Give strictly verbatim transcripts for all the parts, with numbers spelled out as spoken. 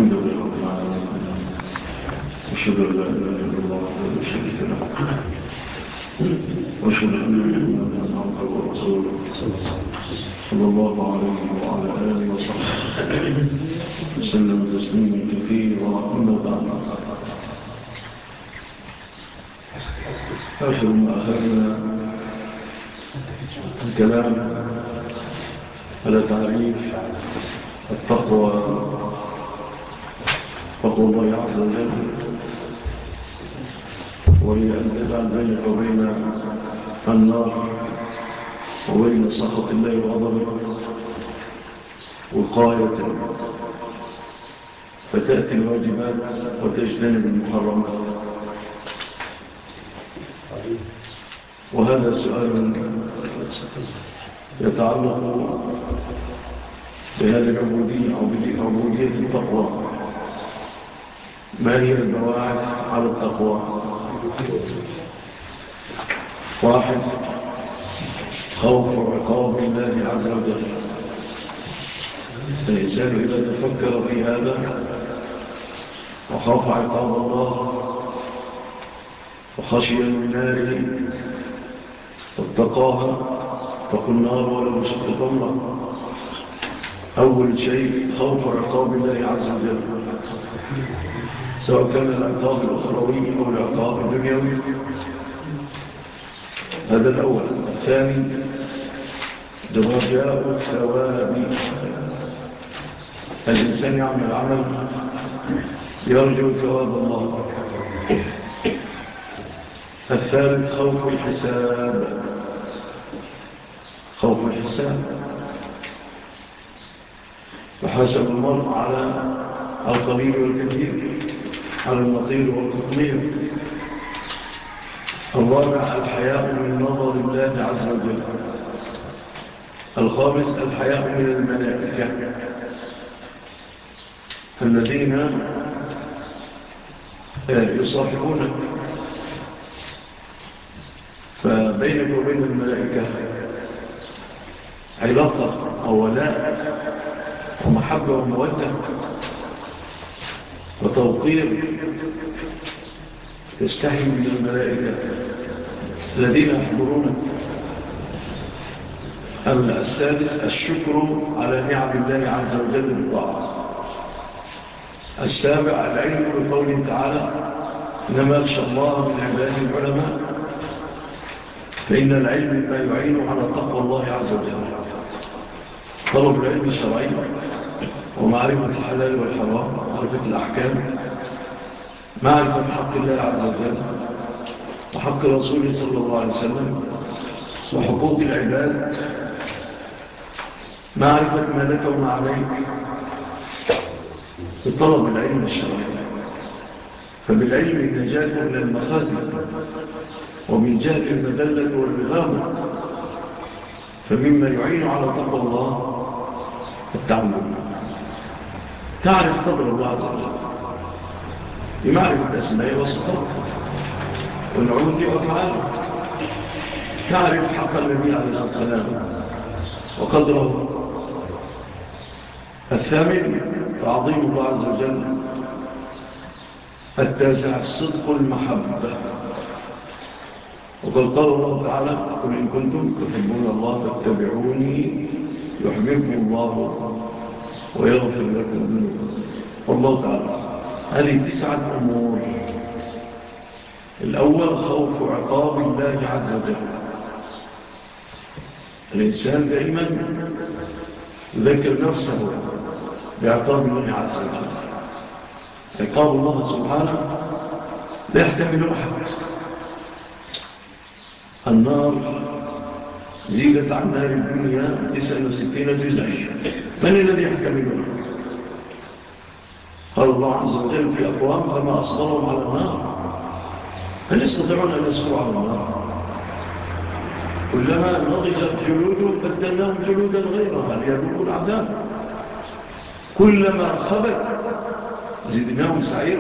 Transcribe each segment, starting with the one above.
الحمد لله رب العالمين، أشهد أن لا إله إلا الله وحده لا شريك له، وأشهد أن محمدا عبده ورسوله صلى الله عليه وعلى آله وصحبه وسلم تسليما كثيرا. أما بعد، آخر ما أخذنا الكلام على تعريف التقوى، تقوى الله عز وجل، وهي أن تجعل بينك وبين النار وبين سخط الله وغضبه وقاية، فتأتي الواجبات وتجتنب المحرمات. وهذا سؤال يتعلق بهذه العبودية أو بعبودية التقوى. ما هي البواعث على التقوى؟ واحد، خوف عقاب الله عز وجل. الإنسان إذا تفكر في هذا وخاف عقاب الله وخشي من ناره واتقاها، اتقوا النار ولو بشق تمرة. أول شيء خوف عقاب الله عز وجل، سواء كان العقاب الأخروي أو العقاب الدنيوي. هذا الأول. الثاني، رجاء الثواب. الإنسان يعمل عمل يرجو ثواب الله. الثالث، خوف الحساب. خوف الحساب، وحاسب المرء على القليل والكثير، على النطير والتطمير. الرابع، الحياء من نظر الله عز وجل. الخامس، الحياء من الملائكة الذين يصاحبونك، فبينك وبين الملائكة علاقة أو ولاء ومحبة ومودة وتوقير، تستحي من الملائكة الذين يحضرونك. السادس، الشكر على نعم الله عز وجل بالطاعة. السابع، العلم بقوله تعالى إنما يخشى الله من عباده العلماء، فإن العلم ما يعين على تقوى الله عز وجل. طلب العلم الشرعي ومعرفة الحلال والحرام، معرفة الأحكام، معرفة حق الله عز وجل وحق رسوله صلى الله عليه وسلم وحقوق العباد، معرفة ما لك وما عليك، بطلب العلم الشرعي. فبالعلم النجاة من المخازي، وبالجهل المذلة والرغام. فمما يعين على تقوى الله التعلم، تعرف قدر الله عز وجل بمعرفة أسماء وصفات ونعوذ وأفعاله، تعرف حق النبي عليه الصلاة والسلام وقدره. الثامن، تعظيم الله عز وجل. التاسع، الصدق المحبة. وقد قال الله تعالى قل إن كنتم تحبون الله فاتبعوني يحببكم الله ويغفر لكم ذنوبكم. والله تعالى. هذه تسعة أمور. الأول، خوف عقاب الله عز وجل. الإنسان دائما يذكر نفسه بعقاب الله عز وجل. عقاب الله سبحانه لا يحتمل أحد. النار زيدت عن نار الدنيا تسعة وستين جزءا، من الذي يحتملها؟ قال الله عز وجل في أقوام فما أصبرهم على النار، هل يستطيعون أن يصبروا على النار؟ كلما نضجت جلودهم بدلناهم جلودا غيرها ليذوقوا العذاب، كلما خبت زدناهم سعيرا.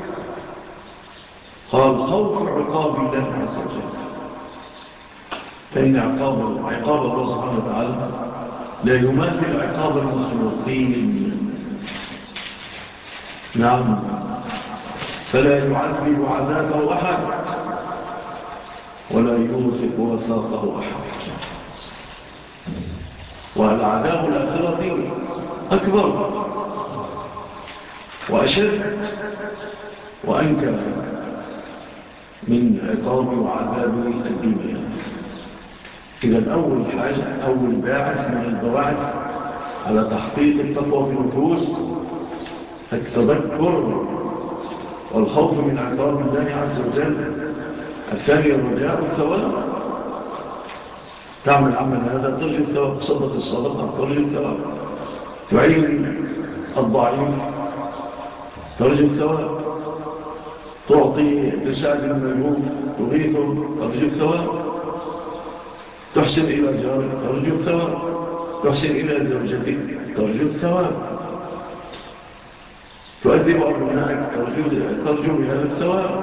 قال خوف عقاب الله عز وجل، فإن عقاب, عقاب الله سبحانه وتعالى لا يماثل عقاب المخلوقين. نعم، فلا يعذب عذابه أحد ولا يوثق وثاقه أحد. والعذاب الآخرة أكبر وأشد وأنكر من عقاب وعذاب الدنيا. إذا أول حاجة، أول باعث من البواعث على تحقيق التقوى في النفوس التذكر والخوف من عقاب الله عز وجل. الثاني الرجاء الثواب، تعمل عمل هذا ترجو الثواب، تصدق الصدقة ترجو الثواب، تعين الضعيف ترجو الثواب، تعطي تساعد الملهوف تغيثه ترجو الثواب، تحسن إلى جارك ترجو الثواب، تحسن إلى زوجتك ترجو الثواب، تؤدب أبنائك ترجو بهذا الثواب،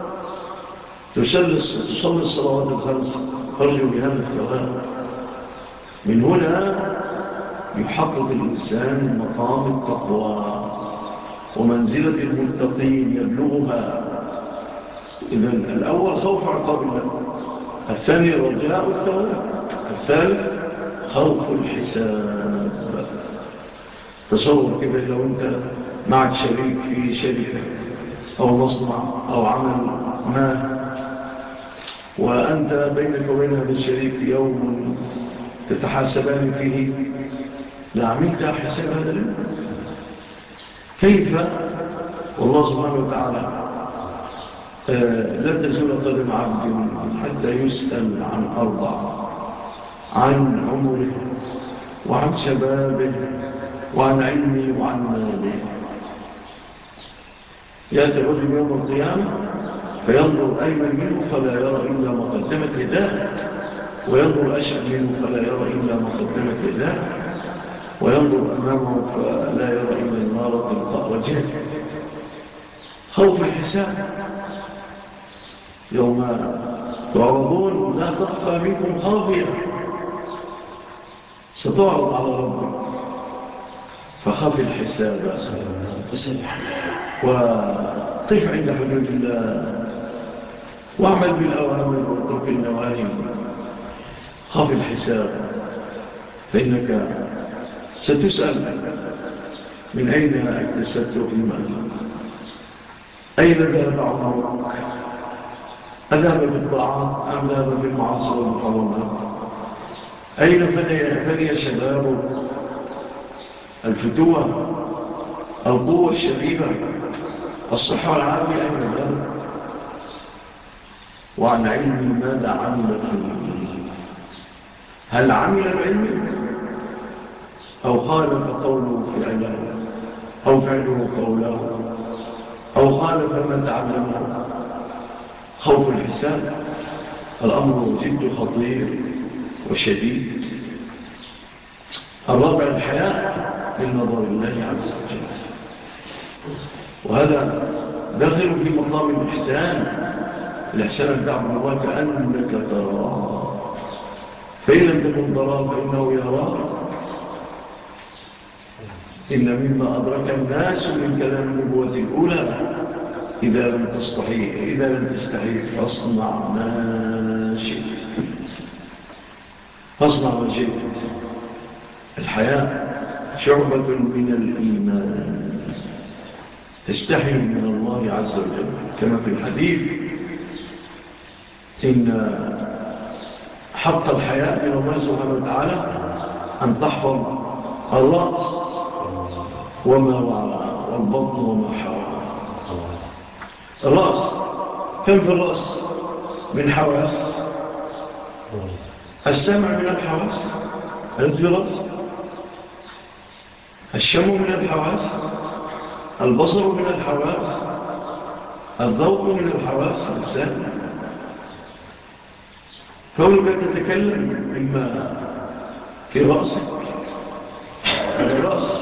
تصلي الصلوات الخمس ترجو بهذا الثواب. من هنا يحقق الإنسان مقام التقوى ومنزلة المتقين يبلغها. إذن الأول خوف عقاب الله، الثاني رجاء الثواب، الثالث خوف الحساب. تصور كده لو أنت معك شريك في شركة أو مصنع أو عمل ما، وأنت بينك وبين هذا الشريك يوم تتحاسبان فيه، لعملت حساب هذا اليوم كيف؟ والله سبحانه وتعالى لا تزول قدم عبد حتى يسأل عن أربع: عن عمره وعن شبابه وعن علمه وعن ماله. يأتي الرجل يوم القيامة فينظر أيمن منه فلا يرى إلا ما قدمت يداه، وينظر أشأم منه فلا يرى إلا ما قدمت يداه، وينظر أمامه فلا يرى إلا النار تلقاء وجهه. خوف الحساب يوم تعرضون لا تخفى منكم خافية، ستعرض على ربك، فخاف الحساب وقف عند حدود الله واعمل بالأوامر واترك النواهي. خاف الحساب فإنك ستسأل من أين اكتسبت المال، أين ذهب عمرك، أذهب بالطاعات أم ذهب في المعاصي والمحرمات، أين فني شبابك، الفتوة، القوة الشبيبة، الصحة والعافية أين ذهب، وعن علم ماذا عمل فيه، هل عمل العلم أو خالف قوله فعله أو فعله قوله أو خالف ما تعلمه. خوف الحساب الأمر جد خطير وشديد. الرابع الحياء من نظر الله عز وجل، وهذا داخل في مقام الإحسان. الإحسان أن تعبد الله كأنك تراه، فإن لم تكن تراه فإنه يراك. إن مما أدرك الناس من كلام النبوة الأولى: إذا لم تستحي إذا لم تستحي فاصنع ما شئت، فاصنع ما شئت. الحياة شعبة من الإيمان، تستحي من الله عز وجل، كما في الحديث: إن حق الحياة من الله سبحانه وتعالى أن تحفظ الرأس وما وعى والبطن وما حوى. الرأس كم في الرأس من حواس؟ السمع من الحواس التي في الرأس، الشم من الحواس، البصر من الحواس، الذوق من الحواس السامع. كونك تتكلم مما في رأسك، الرأس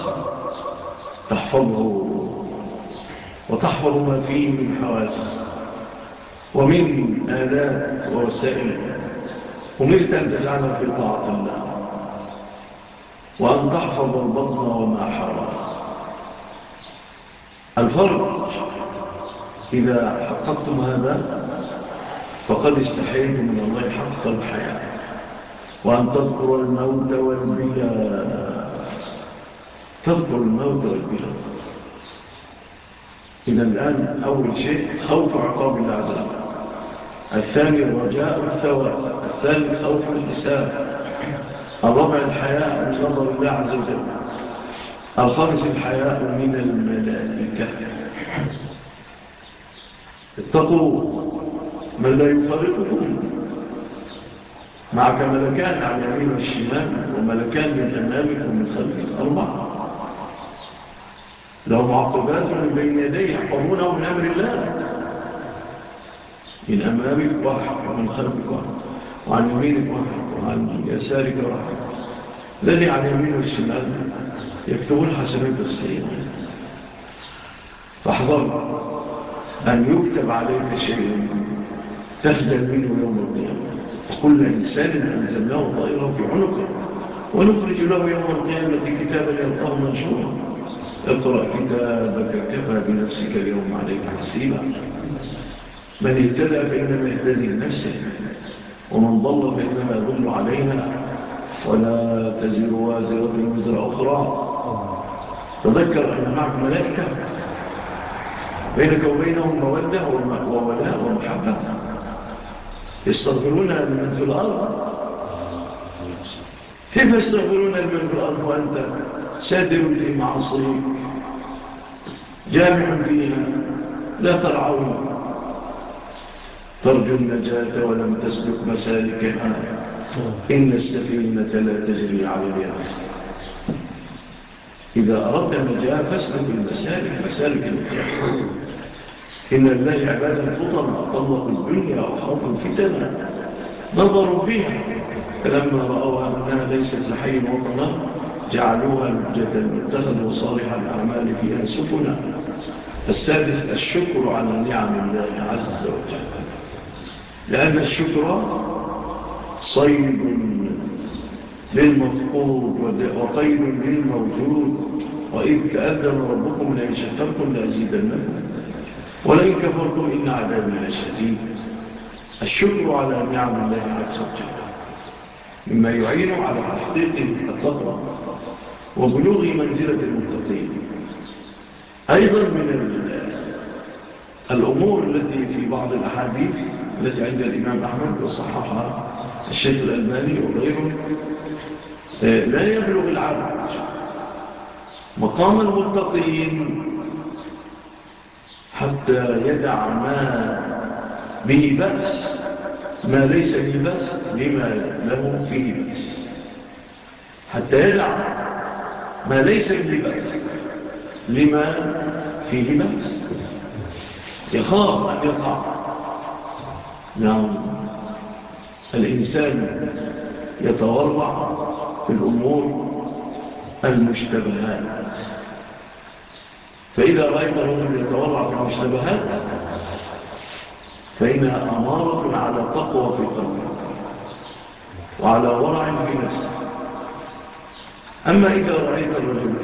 تحفظه وتحفظ ما فيه من حواس ومن آلات ووسائل، أمرت أن تجعلها في طاعة الله، وأن تحفظ البطن وما حوى. الفرج. إذا حققتم هذا فقد استحييتم من الله حق الحياة، وأن تذكر الموت والبلا، تذكر الموت والبلا. إذا الآن أول شيء خوف عقاب الله عز وجل، الثاني رجاء الثواب، الثالث خوف الحساب، الرابع الحياء من نظر الله عز وجل، الخامس الحياء من الملائكة. اتقوا من لا يفارقكم، معك ملكان على اليمين والشمال، وملكان من أمامك ومن خلفك، أربعة لهم معقبات من بين يديه يحفظونه من أمر الله، من أمامك واحد ومن خلفك واحد وعن يمينك واحد وعن يسارك واحد. الذي عن يمين والشمال يكتبون حسنات السيئة، فاحذر أن يكتب عليك شيء تخجل منه يوم القيامة. وكل إنسان أنزلناه طائره في عنقه ونخرج له يوم القيامة كتابا يلقاه منشورا، اقرأ كتابك كفى بنفسك اليوم عليك حسيبا. من اهتدى فإنما يهتدي لنفسه، ومن ضل فإنما يضل عليها، ولا تزر وازرة وزر أخرى. تذكر أن معك ملائكة بينك وبينهم مودة وولاء ومحبة، يستغفرون لمن في الأرض. كيف يستغفرون لمن في الأرض وأنت سادر في معصيك جامع فيها لا ترعون؟ ترجو النجاة ولم تسلك مسالكها، إن السفينة لا تجري على اليابس. إذا أردت النجاة فاسلك المسالك، مسالك النجاة. إن الله عبادا فطنا طلقوا الدنيا وخافوا الفتنة، نظروا فيها فلما رأوها أنها ليست لحي وطنا جعلوها لجة، اتخذوا صالح الأعمال فيها سفنا. السادس الشكر على نعم الله عز وجل، لأن الشكر صيد للمفقود وقيد للموجود. وإذ تأذن ربكم لئن شكرتم لأزيدنكم ولئن كفرتم إن عذابي لشديد. الشكر على نعم الله عز وجل مما يعين على تحقيق التقوى وبلوغ منزلة المتقين. أيضا من الأمور التي في بعض الأحاديث التي عند الإمام أحمد وصححها الشيخ الألباني وغيره، لا يبلغ العبد مقام المتقين حتى يدع ما به بأس، ما ليس به بأس لما له فيه بأس، حتى يدع ما ليس به بأس لما فيه بأس، يخاف أن يقع. نعم، الإنسان يتورع في الأمور المشتبهات، فإذا رأيت رجل يتورع في المشتبهات فإنها أمارة على تقوى في قلبه وعلى ورع في نفسه. أما إذا رأيت الرجل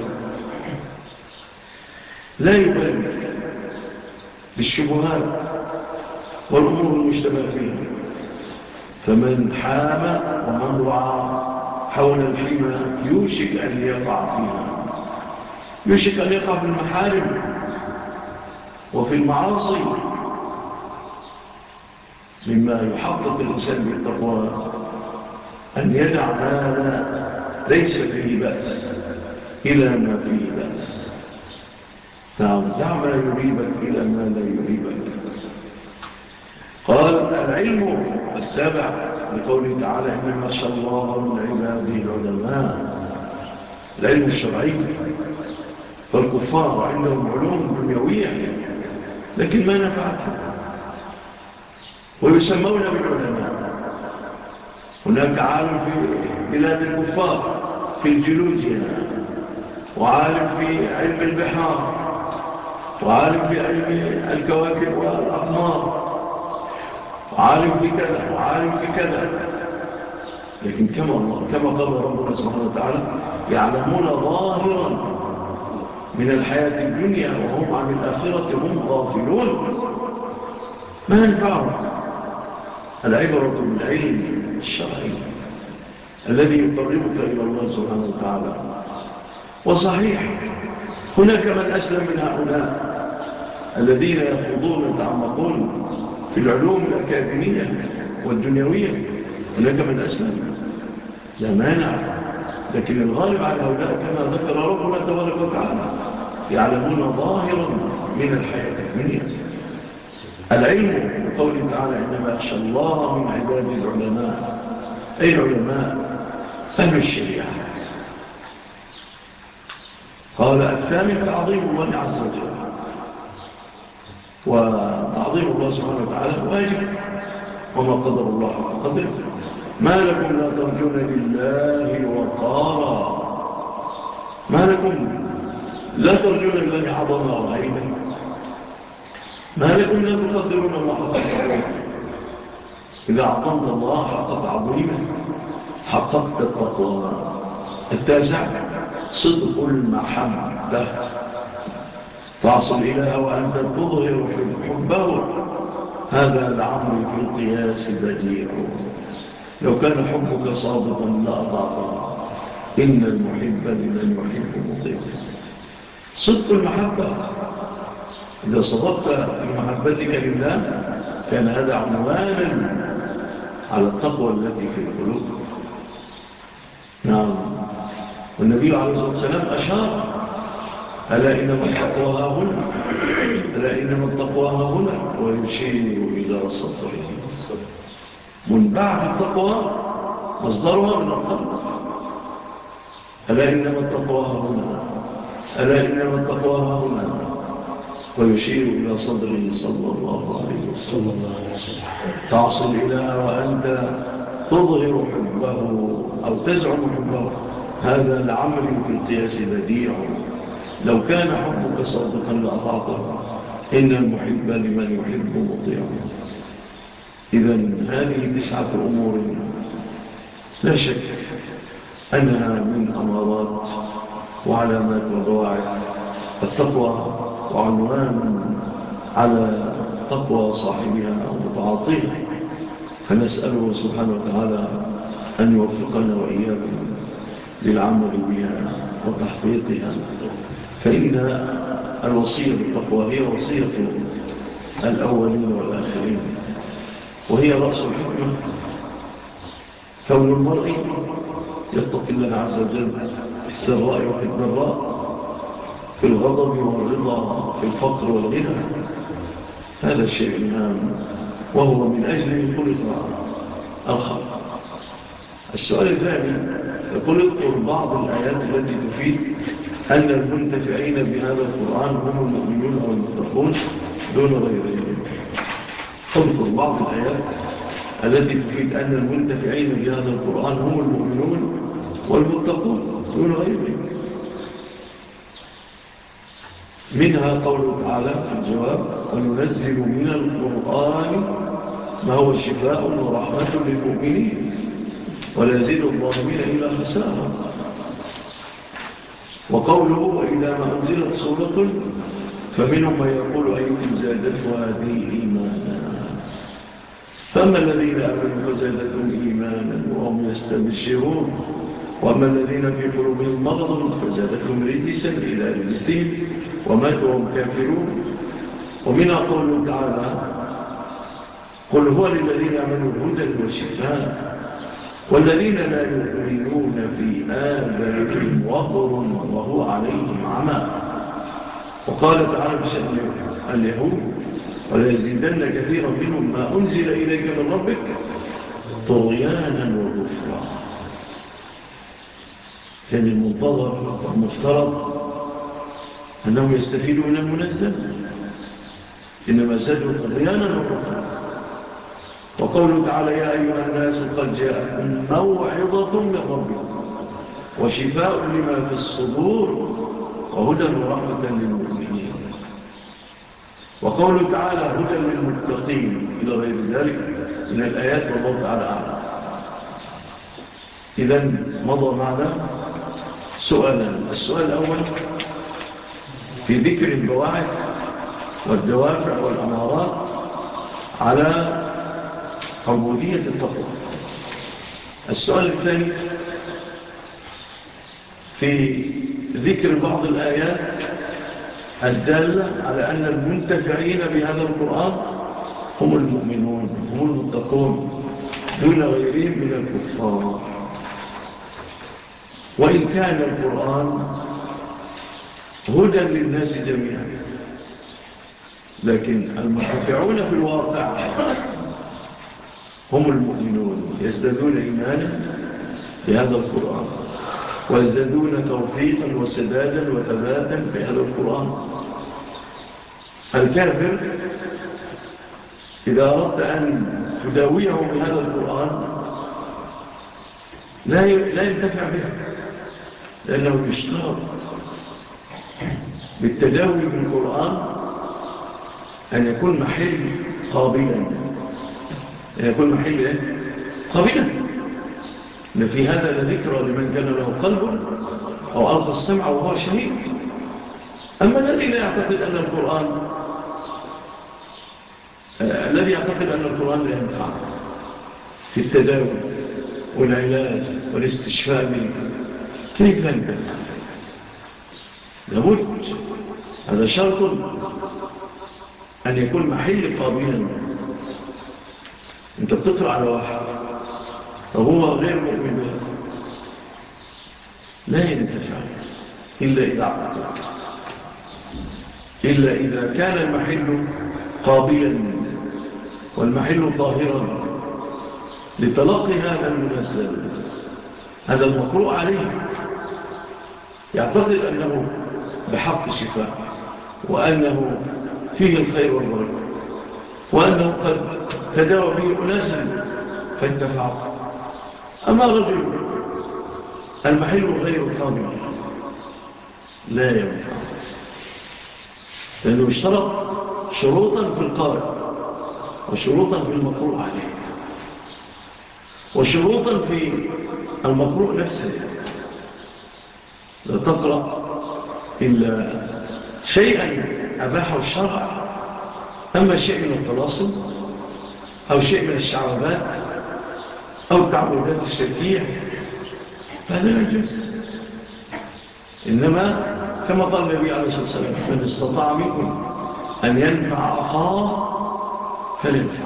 لا يبالي بالشبهات والأمور المشتبه فيها، فمن حام ومن رعى حول الحمى يوشك أن يقع فيها، يوشك أن يقع في المحارم وفي المعاصي. مما يحقق الإنسان بالتقوى أن يدع ما لا ليس فيه بأس إلى ما فيه بأس. دع ما يريبك إلى ما لا يريبك. قال العلم السابع بقوله تعالى إنما يخشى الله من عباده العلماء، العلم الشرعي. فالكفار عندهم علوم دنيوية لكن ما نفعتهم ويسمون بالعلماء. هناك عالم في بلاد الكفار في الجيولوجيا، وعالم في علم البحار، وعالم في علم الكواكب والأقمار، وعالم في كذا وعالم في كذا. لكن كما كما قال ربنا سبحانه وتعالى يعلمون ظاهرا من الحياة الدنيا وهم عن الآخرة هم غافلون ما ينفعهم. العبرة بالعلم الشرعي الذي يقربك إلى الله سبحانه وتعالى. وصحيح هناك من أسلم من هؤلاء الذين يخوضون يتعمقون في العلوم الأكاديمية والدنيوية، هناك من أسلم لا مانع، لكن الغالب على هؤلاء كما ذكر ربنا تبارك وتعالى يعلمون ظاهرا من الحياة الدنيا. العلم بقوله تعالى إنما يخشى الله من عباده العلماء، أي العلماء أهل الشريعة. قال الثامن تعظيم الله عز وجل، وتعظيم الله سبحانه وتعالى واجب وما قدر الله حق قدره. ما لكم لا ترجون لله وقارا، ما لكم لا ترجون لله عظمة وهيبة، ما لكم لا تقدرون الله حق قدره. إذا عظمت الله حق تعظيمه حققت التقوى. التاسع صدق المحبة، تعصل إله وأنت تظهر حبه، هذا العمر في القياس بديع. لو كان حبك صادقا لأطاعته، إن المحب لمن يحب مطيع. صدق المحبة، إذا صدقت في محبتك لله كان هذا عنوانا على التقوى التي في القلوب. نعم، والنبي عليه الصلاة والسلام أشار ألا إنما التقوى ها هنا، ألا إنما التقوى ها هنا، ويشير إلى صدره. منبعث التقوى مصدرها من القلب. ألا إنما التقوى ها هنا، ألا إنما التقوى ها هنا، ويشير إلى صدره صلى الله عليه وسلم. تعصي الإله وأنت تظهر حبه أو تزعم حبه، هذا العمل في القياس بديع. لو كان حبك صادقا لأطعته، إن المحب لمن يحب مطيع. إذن هذه تسعة أمور لا شك أنها من أمارات وعلامات وبواعث التقوى، وعنوان على تقوى صاحبها ومتعاطيها. فنسأله سبحانه وتعالى أن يوفقنا وإياكم للعمل بها وتحقيقها، فإن الوصية بالتقوى هي وصية الأولين والآخرين، وهي رأس الحكمة. كون المرء يتقي الله عز وجل في السراء وفي الضراء، في الغضب والرضا، في الفقر والغنى، هذا الشيء هام، وهو من أجل خلق الخلق. السؤال الثاني يقول اذكر بعض الآيات التي تفيد أن المنتفعين بهذا القرآن هم المؤمنون أو المتقون دون غيرهم. اذكر بعض الآيات التي تفيد أن المنتفعين بهذا القرآن هم المؤمنون والمتقون دون غيرهم. منها قوله تعالى في الجواب وننزل من القرآن ما هو شفاء ورحمة للمؤمنين ولا يزيد الظالمين إلا خسارا. وقوله وإذا ما أنزلت سورة فمنهم من يقول أيكم زادته هذه إيمانا، فأما الذين آمنوا فزادتهم إيمانا وهم يستبشرون، وأما الذين في قلوبهم مرض فزادتهم رجسا إلى رجسهم وماتوا وهم كافرون. ومنها قوله تعالى قل هو للذين آمنوا هدى وشفاء والذين لا يؤمنون في آذانهم وقر وهو عليهم عمى. وقال تعالى بشأن اليهود ولا يزيدن كثيرا منهم ما أنزل إليك من ربك طغيانا وكفرا. كان المنتظر المفترض أنهم يستفيدوا من المنزل، إنما زادوا طغيانا وكفرا. وقوله تعالى يا أيها الناس قد جاءكم موعظة من ربكم وشفاء لما في الصدور وهدى ورحمة للمؤمنين. وقوله تعالى هدى للمتقين إلى غير ذلك من الآيات والله تعالى أعلم. إذن مضى معنا سؤالا. السؤال الأول في ذكر البواعث والدوافع والأمارات على عبودية التقوى. السؤال الثاني في ذكر بعض الآيات الدالة على أن المنتفعين بهذا القرآن هم المؤمنون، هم المتقون دون غيرهم من الكفار. وإن كان القرآن هدى للناس جميعا، لكن المنتفعون في الواقع هم المؤمنون، يزدادون إيمانا بهذا القرآن، ويزدادون توفيقا وسدادا وثباتا بهذا القرآن. الكافر إذا أردت أن تداويه بهذا القرآن لا ينتفع به، لأنه يشترط بالتداوي بالقرآن أن يكون محل قابلا، أن يكون محل إيه؟ قابلا. إن في هذا لذكرى لمن كان له قلب أو ألقى السمع وهو شهيد. أما الذي لا يعتقد أن القرآن آه، الذي يعتقد أن القرآن لا ينفع في التداوي والعلاج والاستشفاء به، كيف ينفع؟ لابد، هذا شرط أن يكون محل قابلا. أنت بتقرأ على واحد وهو غير مؤمن بها، لا ينتفع إلا إذا عقد، إلا إذا كان المحل قابلا والمحل طاهرا لتلقي هذا المنزل، هذا المقروء عليه، يعتقد أنه بحق شفاء، وأنه فيه الخير والبركة، وأنه قد تداوى به أناسا فانتفعوا. أما رجل المحل غير قابل لا ينفع، لأنه اشترط شروطا في القارئ، وشروطا في المقروء عليه، وشروطا في المقروء نفسه. لا تقرأ إلا شيئا أباحه الشرع، أما شيء من الطلاسم أو شيء من الشعوذات أو التعوذات الشركية فهذا لا يجوز. إنما كما قال النبي عليه الصلاة والسلام: من استطاع منكم أن ينفع أخاه فلينفع.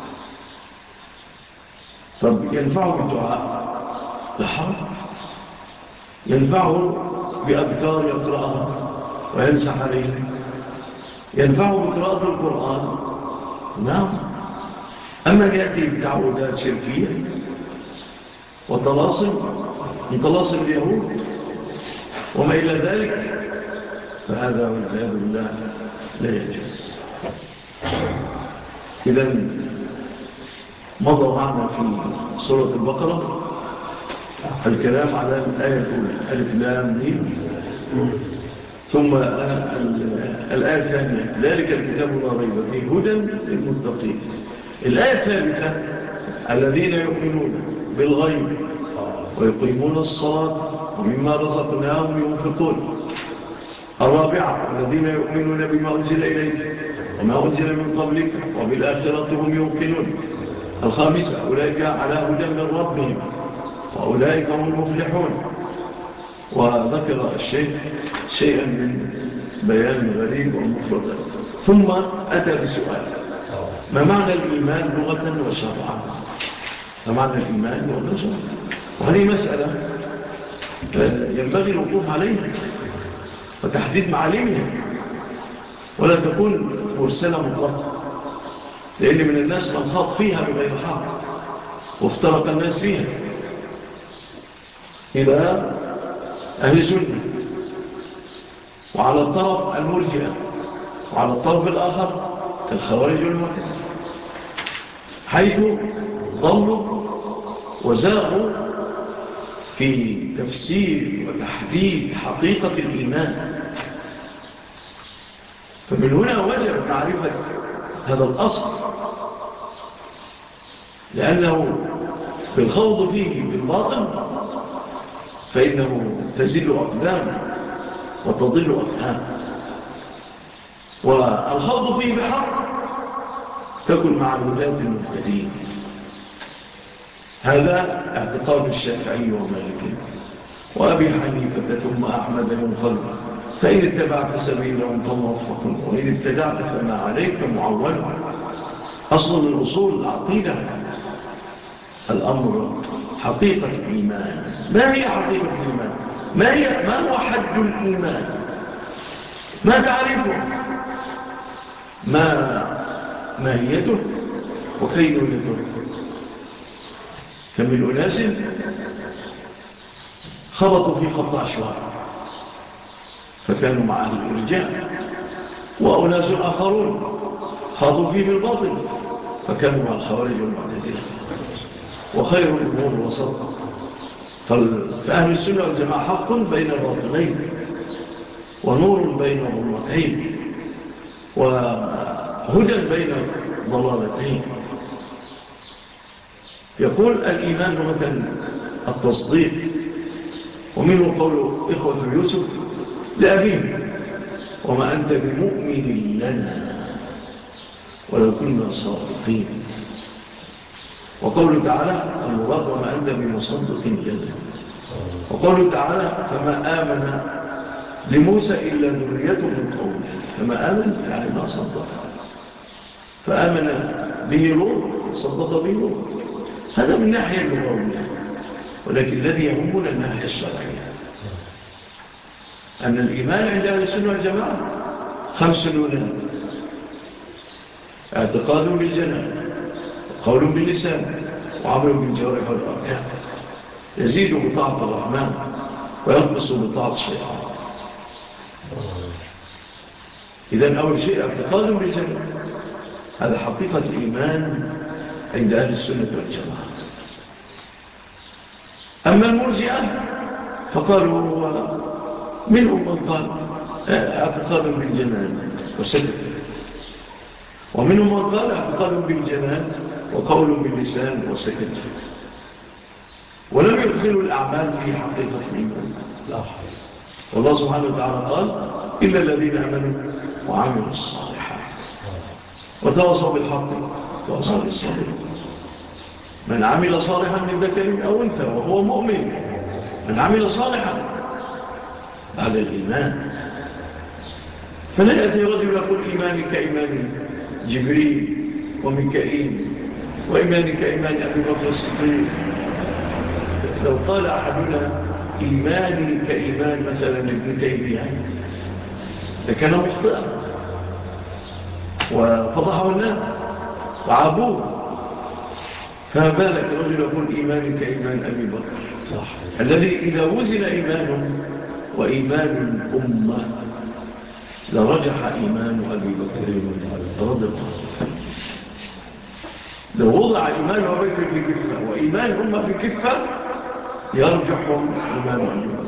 طب ينفعه بالدعاء لا حرج، ينفعه بأذكار يقرأها ويمسح عليه، ينفعه بقراءة القرآن، نعم. أما يأتي بتعوذات شركية وطلاسم من طلاسم اليهود وما إلى ذلك فهذا والعياذ بالله لا يجوز. إذن مضى معنا في سورة البقرة الكلام على الآية الأولى ألف لام ميم، ثم الآية الثانية ذلك الكتاب لا ريب فيه هدى للمتقين. الآية الثالثة الذين يؤمنون بالغيب ويقيمون الصلاة ومما رزقناهم ينفقون. الرابعة الذين يؤمنون بما أنزل إليك وما أنزل من قبلك وبالآخرة هم يوقنون. الخامسة أولئك على هدى من ربهم وأولئك هم المفلحون. وذكر الشيخ شيئا من بيان الغريب والمفرد، ثم أتى بسؤال: ما معنى الإيمان لغة وشرعا؟ ما معنى الإيمان لغة وشرعا؟ وهذه مسألة ينبغي الوقوف عليها وتحديد معالمها، ولا تكون مرسلة مطلقة، لأن من الناس من خاض فيها بغير حق وافترق الناس فيها إلى أهل السنة، وعلى الطرف المرجئة، وعلى الطرف الآخر الخوارج والمعتزلة، حيث ضلوا وزاغوا في تفسير وتحديد حقيقة الإيمان. فمن هنا وجب معرفة هذا الأصل، لأنه بالخوض فيه بالباطل فإنه تزل أقدام وتضل أفهام. والخوض فيه بحق تكن مع الولاة المهتدين. هذا اعتقاد الشافعي ومالك وأبي حنيفة ثم أحمد ينقل، فإن اتبعت سبيلهم فموفق وإن ابتدعت فما عليك معول. أصل من أصول العقيدة الأمر حقيقة الإيمان. ما هي حقيقة الإيمان؟ ما, هي ما هو حد الإيمان؟ ما تعرفه؟ ما ماهيته وكينونته؟ فمن أناس خبطوا في خط أشوار فكانوا مع أهل الإرجاء، وأناس آخرون خاضوا فيه بالباطل فكانوا مع الخوارج والمعتزلة. وخير الأمور وسط، فأهل السنة والجماعة حق بين باطلين ونور بين ظلمتين وهدى بين ضلالتين. يقول الإيمان لغة التصديق، ومنه قول إخوة يوسف لأبيه وما أنت بمؤمن لنا ولو كنا صادقين. وقوله تعالى المراد وما أنت بمصدق لنا. وقوله تعالى فما آمن لموسى إلا ذريته من قومه، فما آمن يعني ما صدق، فآمن به لوط صدق به لوط. هذا من ناحية اللغوية، ولكن الذي يهمنا الناحية الشرعية أن الإيمان عند أهل السنة والجماعة خمس نونات: اعتقاد بالجنان، قول باللسان، وعمل بالجوارح والأركان، يزيد بطاعة الرحمن وينقص بطاعة الشيطان. إذن أول شيء اعتقاد بالجنان، هذا حقيقة الإيمان عند أهل السنة والجماعة. أما المرجئة فقالوا منهم من قال اعتقاد بالجنان وسكت، ومنهم من قال اعتقاد بالجنان وقول باللسان وسكت، ولم يدخلوا الأعمال في حقيقة الإيمان. والله سبحانه وتعالى قال إلا الذين آمنوا وعملوا الصالحات وتواصوا بالحق وتواصوا بالصبر. من عمل صالحا من ذكر أو أنثى وهو مؤمن، من عمل صالحا على الإيمان. فلا يأتي رجل يقول إيماني كإيمان جبريل وميكائيل وإيماني كإيمان أبي بكر الصديق. لو قال أحدنا إيماني كإيمان مثلا ابن تيمية لكان مخطئا وفضحه الناس وعابوه. فما بالك رجل يقول إيماني كإيمان أبي بكر الذي إذا وزن إيمانه وإيمان الأمة لرجح إيمان أبي بكر رضي الله عنه. لو وضع إيمان أبي بكر في كفة وإيمان الأمة في كفة يرجح إيمان أبي بكر.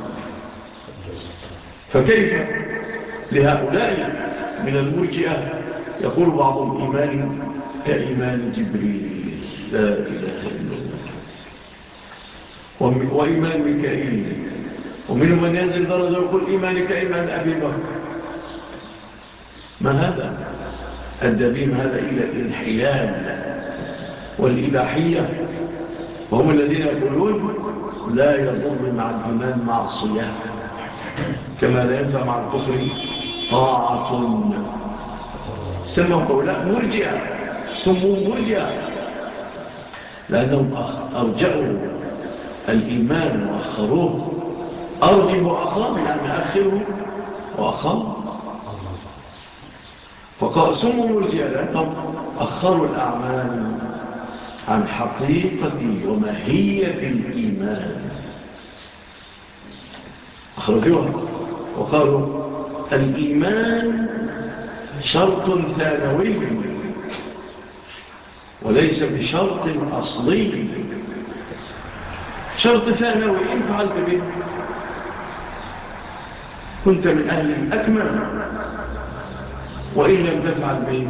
فكيف لهؤلاء من المرجئة يقول بعضهم إيماني كإيمان جبريل لا إله إلا الله، وإيمان ميكائيل، ومنهم من ينزل درجة يقول إيماني كإيمان أبي بكر. ما هذا؟ الدبيم هذا إلى الانحلال والإباحية، وهم الذين يقولون لا يضر مع الإيمان معصية كما لا ينفع مع الكفر طاعة. سموا هؤلاء مرجئة، سموا مرجئة لأنهم أرجعوا الإيمان وأخروه. أرجب وأخام يعني أخره وأخام، فقال سموا مرجئة لأنهم أخروا الأعمال عن حقيقة وماهية الإيمان، أخرجوها وقالوا الإيمان شرط ثانوي وليس بشرط أصلي. شرط ثانوي إن فعلت به كنت من أهل الأكمل، وإن لم تفعل به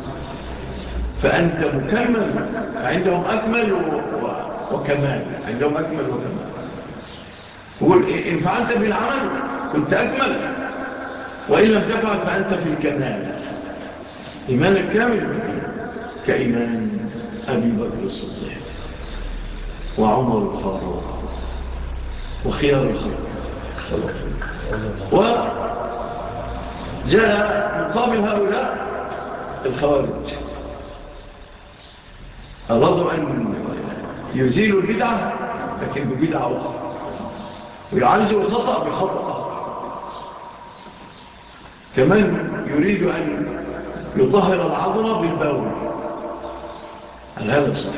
فأنت مكمل. فعندهم أكمل وكمال، عندهم أكمل وكمال. يقول إن فعلت بالعمل كنت أكمل، وإن لم تفعل فأنت في الكمال. إيمانك كامل كإيمان أبي بكر الصديق وعمر الفاروق وخيار الخلق. وجاء مقابل هؤلاء الخوارج، أرادوا أن يزيلوا البدعة لكن ببدعة أخرى، ويعالجوا الخطأ بخطأ آخر. كمان يريد أن يطهر العضلة بالبول. هل هذا صح؟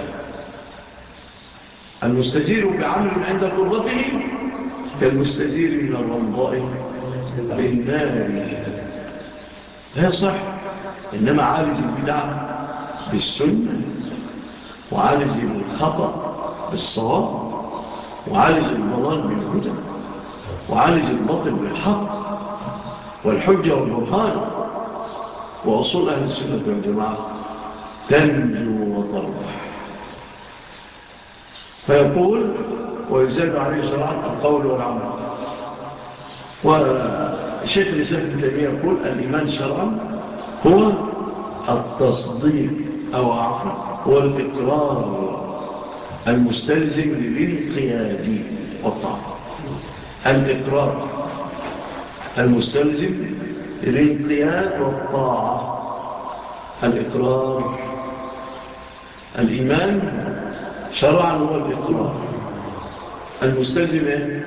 المستجير بعمل عند قربته كالمستجير من الرمضاء بالنار، لا صح. إنما عالج البدعة بالسنة، وعالج الخطأ بالصواب، وعالج الضلال بالهدى، وعالج الباطل بالحق والحجة والبرهان. وأصول أهل السنة والجماعة تنجو وتربح. فيقول ويزاد عليه شرعا القول والعمل. وشيخ الإسلام ابن تيمية يقول الإيمان شرعا هو التصديق أو عفوا هو الإقرار المستلزم للانقياد والطاعة. الإقرار المستلزم للانقياد والطاعة. الإقرار الإيمان شرعا هو الإقرار المستلزم إيه؟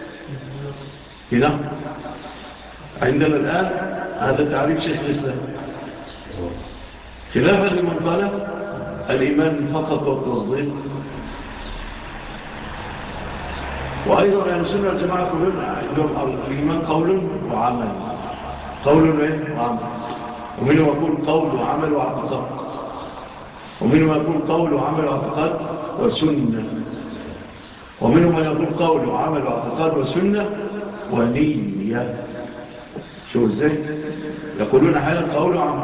هنا عندنا الآن هذا تعريف شيخ الإسلام، خلافا لمن قال الإيمان فقط والتصديق. وأيضا أهل السنة والجماعة كلهم عندهم الإيمان قول وعمل، قول وعمل، ومنهم يقول قول وعمل واعتقاد، ومنهم يقول قول وعمل واعتقاد وسنة، ومنهم من يقول قول وعمل واعتقاد وسنة ونية. شو ازاي يقولون احيانا قول وعمل،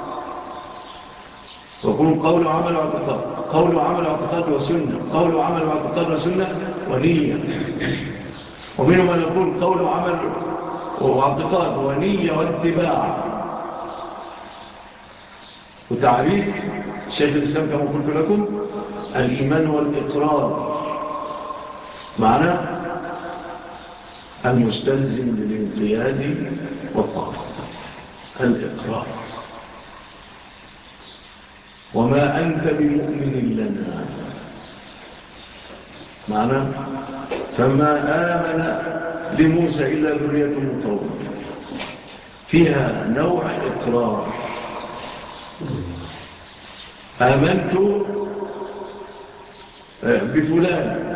ويقولون قول وعمل واعتقاد، قول وعمل واعتقاد وسنة، قول وعمل واعتقاد وسنة ونية. ومنهم من يقول قول وعمل واعتقاد ونية واتباع. وتعريف شيخ الإسلام كما قلت لكم الإيمان والإقرار معنى المستلزم للانقياد والطاعة. الإقرار وما أنت بمؤمن لنا معنى فما آمن لموسى إلا ذرية من قومه، فيها نوع إقرار. آمنت بفلان،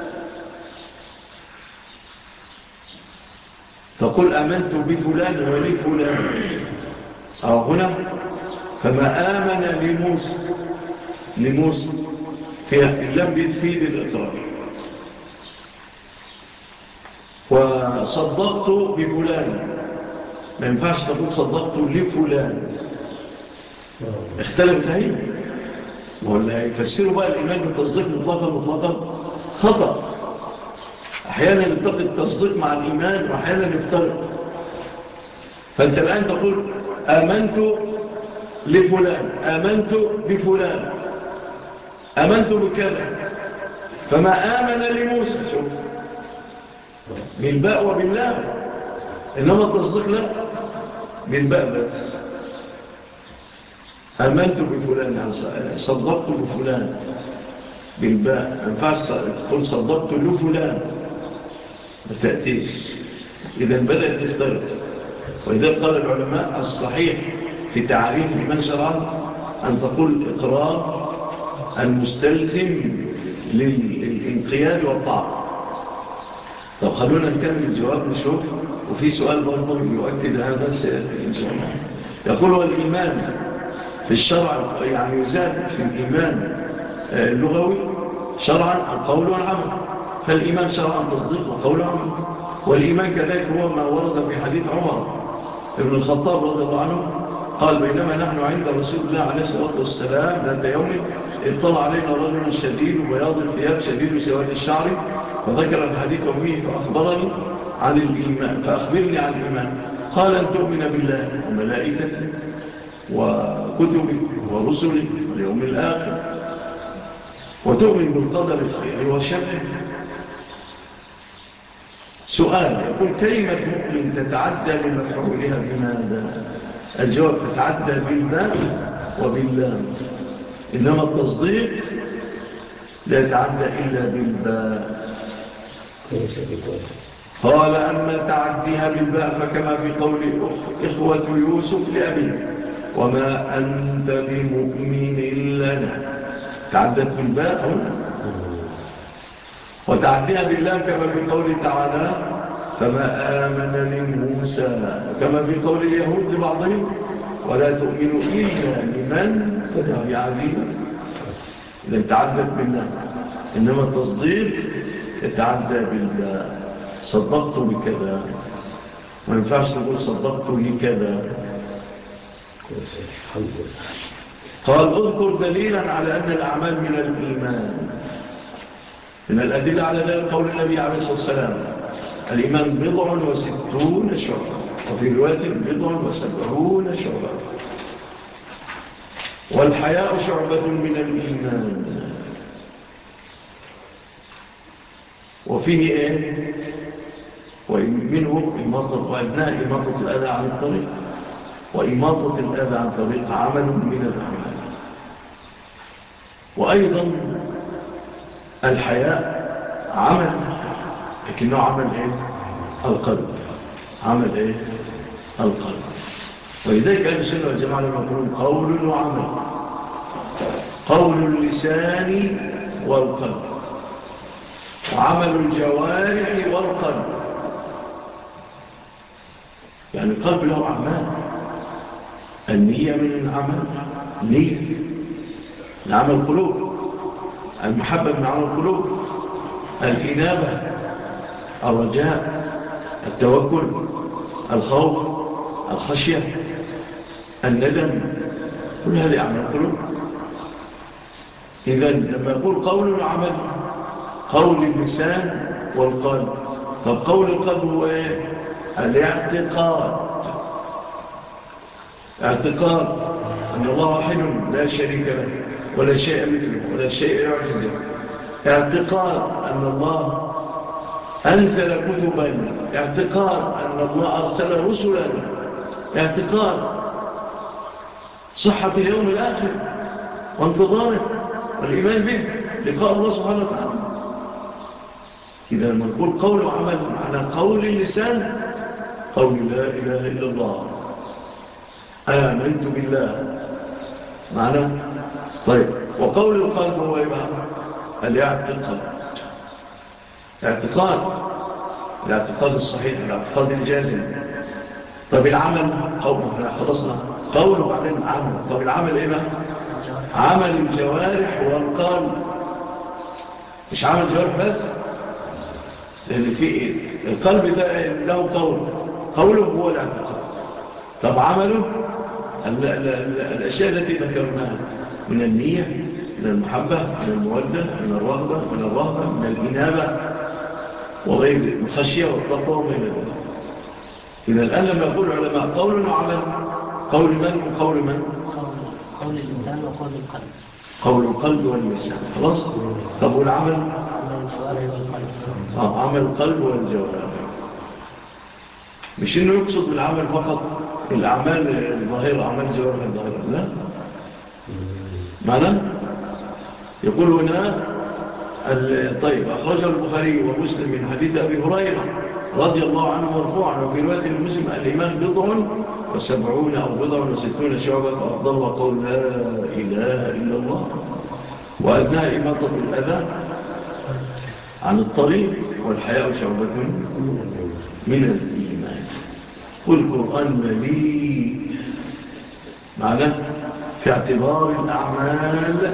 تقول آمنت بفلان ولفلان، أو هنا فما آمن لموسى لموسى فيها اللم بتفيد الإقرار. وصدقت بفلان ما ينفعش تقول صدقت لفلان، اختلف هي. ولا يفسروا بقى الإيمان بالتصديق مطلقا مطلقا خطأ. أحيانا يلتقي التصديق مع الإيمان وأحيانا يفترق. فأنت الآن تقول آمنت لفلان، آمنت بفلان، آمنت بكذا، فما آمن لموسى شوف بالباء وبالله، إنما التصديق لا بالباء بس. آمنت بفلان يعني صدقت بفلان بالباء، ما ينفعش تقول صدقت لفلان ما تأتيش. إذا بدأت تختلف. وإذا قال العلماء الصحيح في تعريف الإيمان شرعا أن تقول إقرار المستلزم للانقياد والطاعة. طب خلونا نكمل الجواب نشوف. وفي سؤال برضه يؤكد هذا سيأتي إن شاء الله. يقول والإيمان في الشرع يعني يزاد في الإيمان اللغوي شرعا القول والعمل، فالإيمان شرعا تصديق وقول وعمل. والإيمان كذلك هو ما ورد في حديث عمر ابن الخطاب رضي الله عنه قال بينما نحن عند رسول الله عليه الصلاة والسلام ذات يوم اطلع علينا رجل شديد وبياض الثياب شديد سواد الشعر فذكر الحديث وفيه فأخبرني عن الإيمان فأخبرني عن الإيمان قال أن تؤمن بالله وملائكته وكتبه ورسله واليوم الآخر وتؤمن بالقدر الخير والشر. سؤال يقول كلمة مؤمن تتعدى لمفعولها بماذا؟ الجواب تتعدى بالباء وباللام، إنما التصديق لا يتعدى إلا بالباء. قال أما تعديها بالباء فكما في قول إخوة يوسف لأبيه وما أنت بمؤمن لنا، تعدت بالباء هنا. وتعديها بالله كما في قوله تعالى فما آمن لموسى، كما في قول اليهود لبعضهم ولا تؤمنوا إلا لمن تبع عزيزا، إذا تعدت بالله. إنما التصديق يتعدى بالباء، صدقت بكذا، ما ينفعش تقول صدقت لكذا. قال اذكر دليلا على أن الأعمال من الإيمان. من الأدلة على ذلك قول النبي عليه الصلاة والسلام الإيمان بضع وستون شعبة، وفي رواية بضع وسبعون شعبة، والحياء شعبة من الإيمان. وفيه إيه؟ ومنه إماطة وإبناء إماطة الأذى عن الطريق، وإماطة الأذى عن طريق عمل من الأعمال. وأيضا الحياء عمل، لكنه عمل إيه؟ القلب، عمل إيه؟ القلب. ولذلك أهل السنة والجماعة لما يقولون قول وعمل، قول اللسان والقلب، وعمل الجوارح والقلب. يعني القلب له أعمال، النية من العمل، نية من عمل القلوب، المحبة من عمل القلوب، الإنابة، الرجاء، التوكل، الخوف، الخشية، الندم، كل هذه أعمال القلوب. إذن لما يقول قول وعمل، قول اللسان والقلب. طب قول القلب هو إيه؟ الاعتقاد، اعتقاد أن الله واحد لا شريك له ولا شيء مثله ولا شيء يعجزه، اعتقاد أن الله أنزل كتبا، اعتقاد أن الله أرسل رسلا، اعتقاد صحة اليوم الآخر وانتظاره والإيمان به لقاء الله سبحانه وتعالى. إذا لما نقول قول وعمل معنى قول اللسان قول لا إله إلا الله، آمنت بالله معنى. طيب وقول القلب هو يبقى الاعتقاد، اعتقاد، الاعتقاد الصحيح، الاعتقاد الجازم. طب العمل خلصنا قول وبعدين عمل. طب العمل ايه بقى؟ عمل الجوارح والقلب، مش عمل الجوارح بس، لأن في إيه؟ القلب ده له قول، قوله هو الاعتقاد. طب عمله ال ال ال الأشياء التي ذكرناها من النية، من المحبة، من المودة، من الرغبة، من الرهبة، من الإنابة وغير الخشية والتقوى وغير ذلك. إذا الآن لما يقول العلماء قول وعمل، قول من وقول من؟ قول اللسان وقول القلب. قول القلب واللسان، خلاص. طب والعمل؟ عمل الجوارح والقلب. آه عمل القلب والجوارح. مش إنه يقصد بالعمل فقط الأعمال الظاهرة، أعمال الجوارح الظاهرة، لا. معنى يقول هنا طيب أخرجه البخاري ومسلم من حديث أبي هريرة رضي الله عنه مرفوعا، وفي رواية المسلم الإيمان بضع وسبعون أو بضع وستون شعبة، فأفضل قول لا إله إلا الله، وأدناها إماطة الأذى عن الطريق، والحياء شعبة من الإيمان. والقرآن مليء معناه في اعتبار الأعمال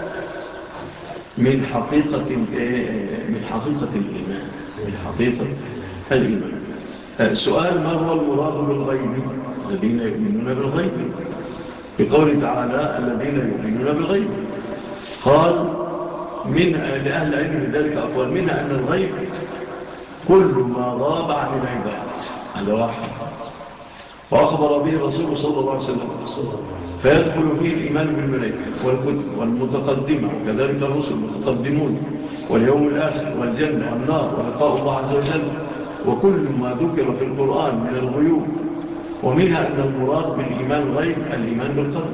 من حقيقة من حقيقة الإيمان، من حقيقة الإيمان. سؤال: ما هو المراد بالغيب؟ الذين يؤمنون بالغيب، بقول تعالى الذين يؤمنون بالغيب. قال من لأهل العلم بذلك أقوال، منها أن الغيب كل ما غاب عن العباد، هذا واحد. وأخبر به الرسول صلى الله عليه وسلم، فيدخل فيه الإيمان بالملائكة والكتب والمتقدمة، وكذلك الرسل المتقدمون، واليوم الآخر والجنة والنار ولقاء الله عز وجل، وكل ما ذكر في القرآن من الغيوب، ومنها أن المراد بالإيمان الغيب الإيمان بالقدر.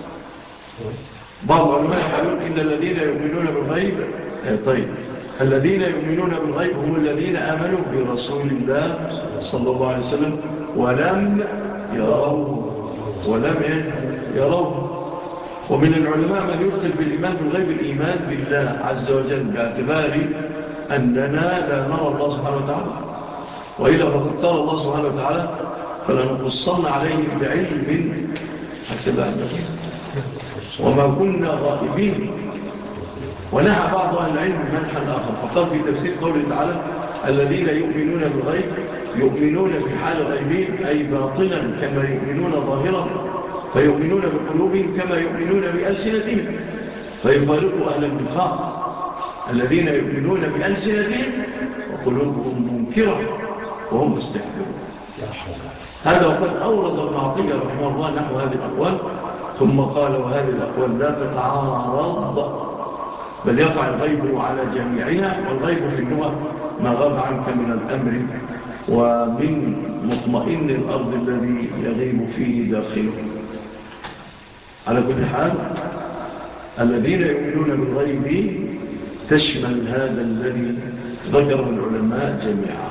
بعض العلماء يقولون إن الذين يؤمنون بالغيب طيب الذين يؤمنون بالغيب هم الذين آمنوا برسول الله صلى الله عليه وسلم ولم يروه ولم يروه. ومن العلماء من يدخل بالإيمان بالغيب الإيمان بالله عز وجل، باعتبار أننا لا نرى الله سبحانه وتعالى، وإلا فقد قال الله سبحانه وتعالى فلنقصن عليهم بعلم هكذا وما كنا غائبين. ونحى بعض أهل العلم منحا آخر، فقال في تفسير قوله تعالى الذين يؤمنون بالغيب يؤمنون في حال غيبين أي باطنا كما يؤمنون ظاهرا، فيؤمنون بقلوبهم كما يؤمنون بألسنتهم، فيفارقوا أهل النفاق الذين يؤمنون بألسنتهم وقلوبهم منكرة وهم مستكبرون. هذا وقد أورد ابن عطية رحمه الله نحو هذه الأقوال، ثم قال وهذه الأقوال لا تتعارض، بل يقع الغيب على جميعها، والغيب في اللغة ما غاب عنك من الأمر ومن مطمئن الأرض الذي يغيب فيه داخله. على كل حال الذين يؤمنون بالغيب تشمل هذا الذي ذكره العلماء جميعا.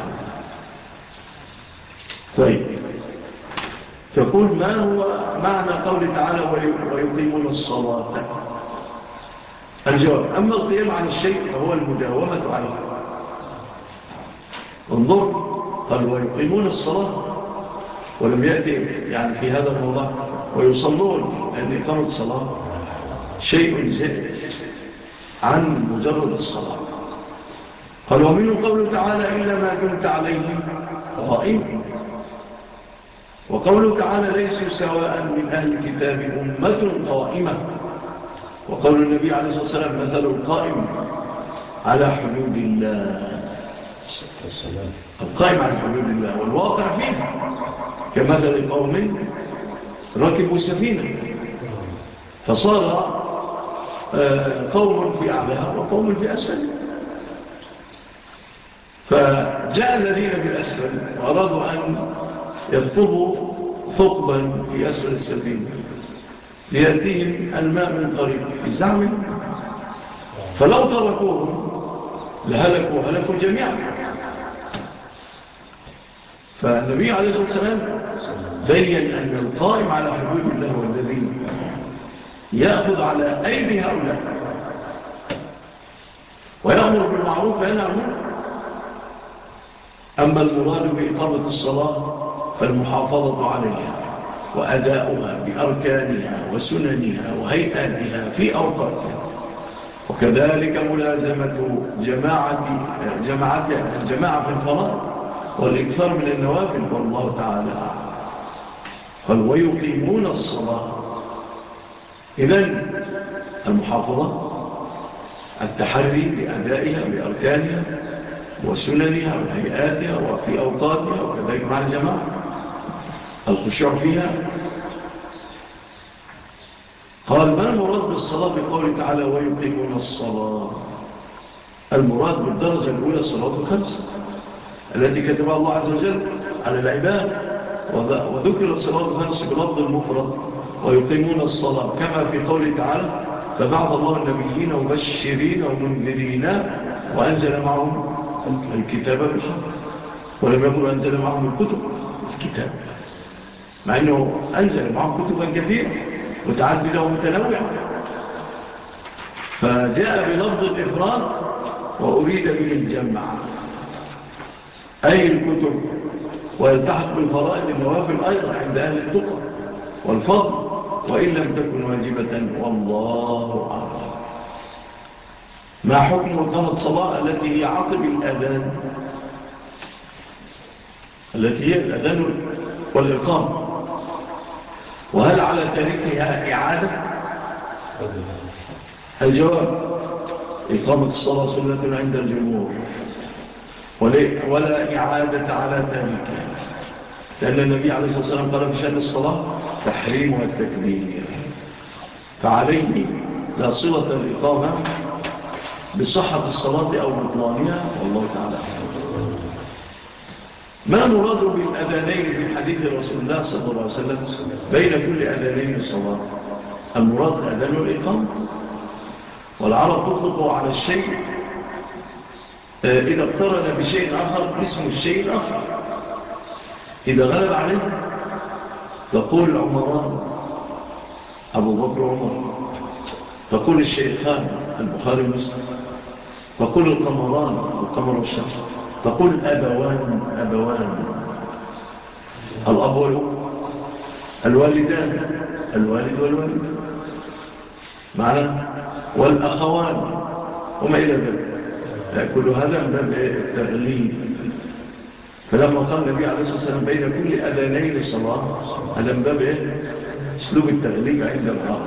طيب تقول ما هو معنى قول تعالى ويقيمون الصلاة؟ الجواب أما القيام على الشيء فهو المداومة عليه. انظر قال ويقيمون الصلاة ولم يأتي يعني في هذا الموضوع ويصلون، لأن إقامة الصلاة شيء زائد عن مجرد الصلاة. قال ومنه قوله تعالى إلا ما دمت عليه قائم، وقوله تعالى ليسوا سواء من أهل الكتاب أمة قائمة، وقول النبي عليه الصلاة والسلام مثل القائم على حدود الله، القائم على حدود الله والواقع فيه كمثل قوم ركبوا سفينة فصار قوم في أعلاها وقوم في أسفل، فجاء الذين في الأسفل وأرادوا أن يثقبوا ثقبا في أسفل السفينة ليأتيهم الماء من قريب في زعم، فلو تركوهم لهلكوا هلكوا جميعا. فالنبي عليه الصلاة والسلام بيّن أن القائم على حدود الله والذي يأخذ على أيدي هؤلاء ويأمر بالمعروف وينهى عن المنكر. أما المراد بإقامة الصلاة فالمحافظة عليها وأداؤها بأركانها وسننها وهيئاتها في أوقاتها، وكذلك ملازمة جماعة جماعة الجماعة في الفرائض والإكثار من النوافل، والله تعالى قال ويقيمون الصلاة. إذن المحافظة التحري بأدائها بأركانها وسننها وهيئاتها وفي أوقاتها، وكذلك مع الجماعة الخشوع فيها. قال ما المراد بالصلاة بقوله تعالى ويقيمون الصلاة؟ المراد بالدرجة الأولى الصلاة الخمس التي كتبها الله عز وجل على العباد، وذكر الصلاة الخمس بلفظ المفرد ويقيمون الصلاة كما في قوله تعالى فبعث الله النبيين مبشرين ومنذرين وأنزل معهم الكتاب بالحق، ولم يقل أنزل معهم الكتب الكتاب، مع أنه أنزل معهم كتبا كثيرة متعددة ومتنوعة، فجاء بلفظ الإفراد وأريد به الجمع أي الكتب، ويلتحق بالفرائض النوافل أيضا عند أهل التقى والفضل وإن لم تكن واجبة، والله أعلم. ما حكم إقامة الصلاة التي هي عقب الأذان، التي هي الأذان والإقامة، وهل على تاركها إعادة؟ الجواب إقامة الصلاة سنة عند الجمهور ولا إعادة على تاركها، لأن النبي عليه الصلاة والسلام قال في شأن الصلاة تحريمها التكبير، فعليه لا صلة الإقامة بصحة الصلاة أو بطلانها، والله تعالى. ما نراد بالأذانين في حديث رسول الله صلى الله عليه وسلم بين كل أذانين الصلاة؟ المراد الأذان والإقامة. والعرب تطلق على الشيء إذا اقترن بشيء آخر اسم الشيء الآخر. إذا غلب عليه تقول عمران أبو بكر عمر، تقول الشيخان البخاري ومسلم، تقول القمران القمر والشمس، تقول الأبوان أبوان الأب والأم، الوالدان الوالد والوالد معنا، والأخوان وما إلى ذلك. كل هذا من باب التغليب. فلما قال النبي عليه الصلاة والسلام بين كل أذانين الصلاة، هذا من باب إيه؟ أسلوب التغليب عند العرب،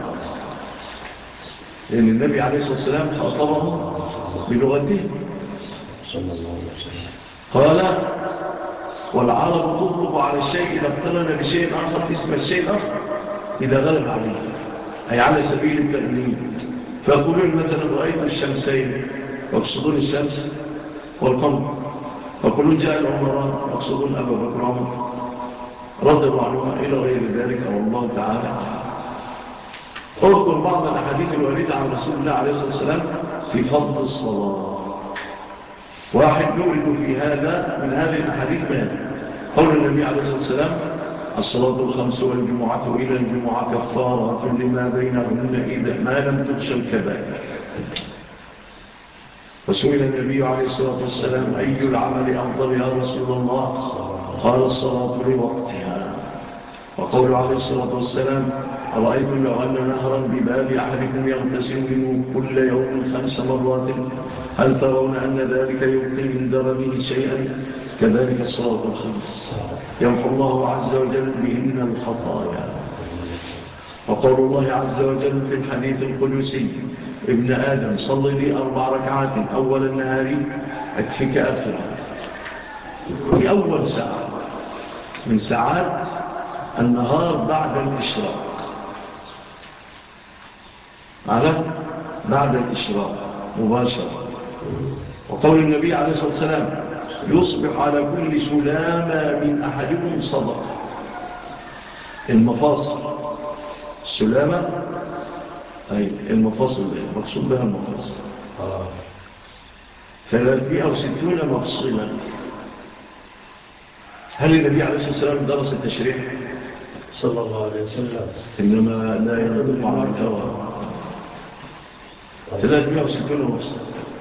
لأن النبي عليه الصلاة والسلام خاطبه بلغته صلى الله عليه وسلم. قال والعرب تطلق على الشيء إذا اقترن بشيء آخر اسم الشيء الآخر إذا غلب عليه، أي على سبيل التغليب. فيقولون مثلا رأيت الشمسين، يقصدون الشمس والقمر. فيقولون جاء العمران، يقصدون أبا بكر عمر رضي الله عنهما إلى غير ذلك، أو الله تعالى. أذكر بعض الأحاديث الواردة عن رسول الله عليه الصلاة والسلام في فضل الصلاة. واحد نورد في هذا من هذه الأحاديث ما قول النبي عليه الصلاة والسلام الصلاة الخمس والجمعة إلى الجمعة كفارة لما بينهن إذا ما لم تخشى الكبائر. وسئل النبي عليه الصلاة والسلام أي العمل أفضل يا رسول الله؟ قال الصلاة لوقتها. وقول عليه الصلاة والسلام أرأيتم لو أن نهرا بباب أحدكم يغتسل منه كل يوم خمس مرات هل ترون أن ذلك يبقي من درنه شيئا؟ كذلك الصلاة الخمس يمحو الله عز وجل بهن الخطايا. وقول الله عز وجل في الحديث القدسي ابن آدم صل لي أربع ركعات أول النهار أكفك آخرها. في أول ساعة من ساعات النهار بعد الإشراق، على بعد الإشراق مباشرة. وقول النبي عليه الصلاة والسلام يصبح على كل سلامة من أحدكم صدقة. المفاصل السلامة أي المفاصل مقصود بها المفاصل ثلاثمائة وستون مفصلا. هل النبي عليه الصلاة والسلام درس التشريح صلى الله عليه وسلم؟ إنما لا ينطق عن الهوى. ثلاثمائة وستون مفصلا.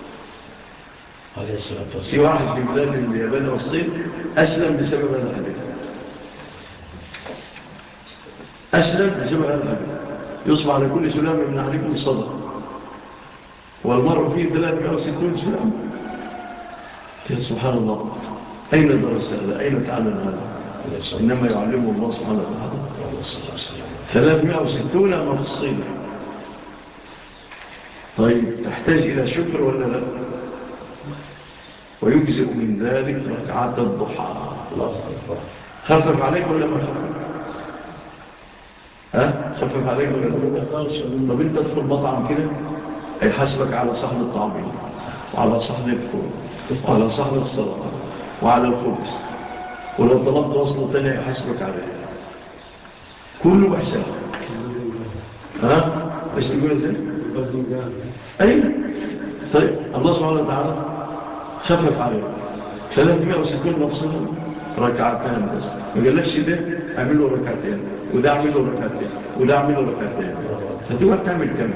في واحد في بلاد اليابان والصين أسلم بسبب هذا الحديث، أسلم بسبب هذا الحديث. يصبح على كل سلام من أحدكم صدقة، والمرء فيه ثلاثمائة وستون سلام. يا سبحان الله، أين درس هذا؟ أين تعلم هذا؟ إنما يعلمه الله سبحانه وتعالى. ثلاثمائة وستون مفصيلة. طيب تحتاج إلى شكر ولا لا؟ ويجزئ من ذلك ركعات الضحى. خفف عليك ولا ما خفف؟ ها؟ خفف عليك ولا لا؟ طب انت تدخل مطعم كده هيحاسبك على صحن الطعمين وعلى صحن الفول وعلى صحن السلطة وعلى الخبز، ولو طلبت وصلة تانية هيحاسبك عليه، كله بحساب. ها؟ ايش تقول ازاي؟ ايوه. طيب الله سبحانه وتعالى خفف عليه ثلاثمائة وستون مفصلا ركعتين بس. ما قالكش ده اعمل له ركعتين وده اعمل له ركعتين وده اعمل له ركعتين، فتبقى تعمل كم؟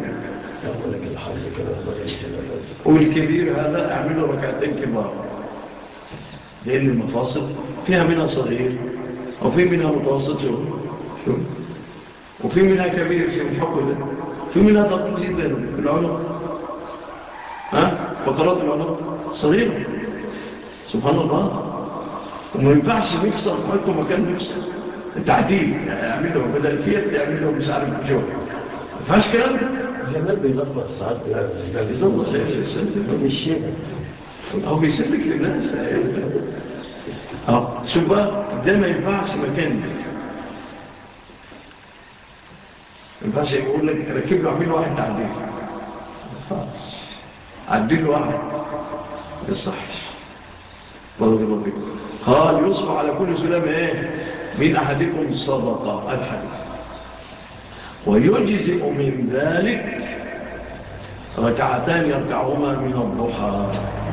والكبير هذا اعمل له ركعتين كبار، لان المفاصل فيها منها صغير وفي منها متوسط شو شو وفي منها كبير شو الحكم ده، في منها ضغط جدا في العنق. ها؟ فقرات العنق صغيرة سبحان الله، وما ينفعش نكسر حيث مكان نكسر التعديل اعمله بدل فيت يعمله مش عارف بجوه، ما ينفعش كلام. جمال بيلخبط ساعات بالظبط مش هو بيسلك للناس. اه شوف بقى ده ما ينفعش مكان ده. ما ينفعش يقول لك ركب له عميل واحد تعديل، عدل له واحد يصحش. بارك الله فيكم. قال يصبح على كل سلام ايه من احدكم صدقه الحديث، ويجزئ من ذلك ركعتان يركعهما من الضحى.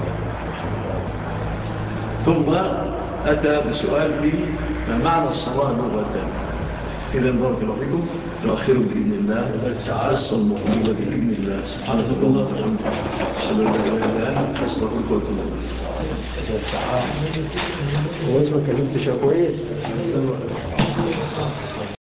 ثم اتى بسؤال في ما معنى الصلاه لغه. إذا بارك الله فيكم، نؤخره بإذن الله حصة المقبلة بإذن الله. سبحانك اللهم وبحمدك، أشهد أن لا إله إلا أنت، أستغفرك وأتوب إليك. هو اسمك كلمت شوية كويس.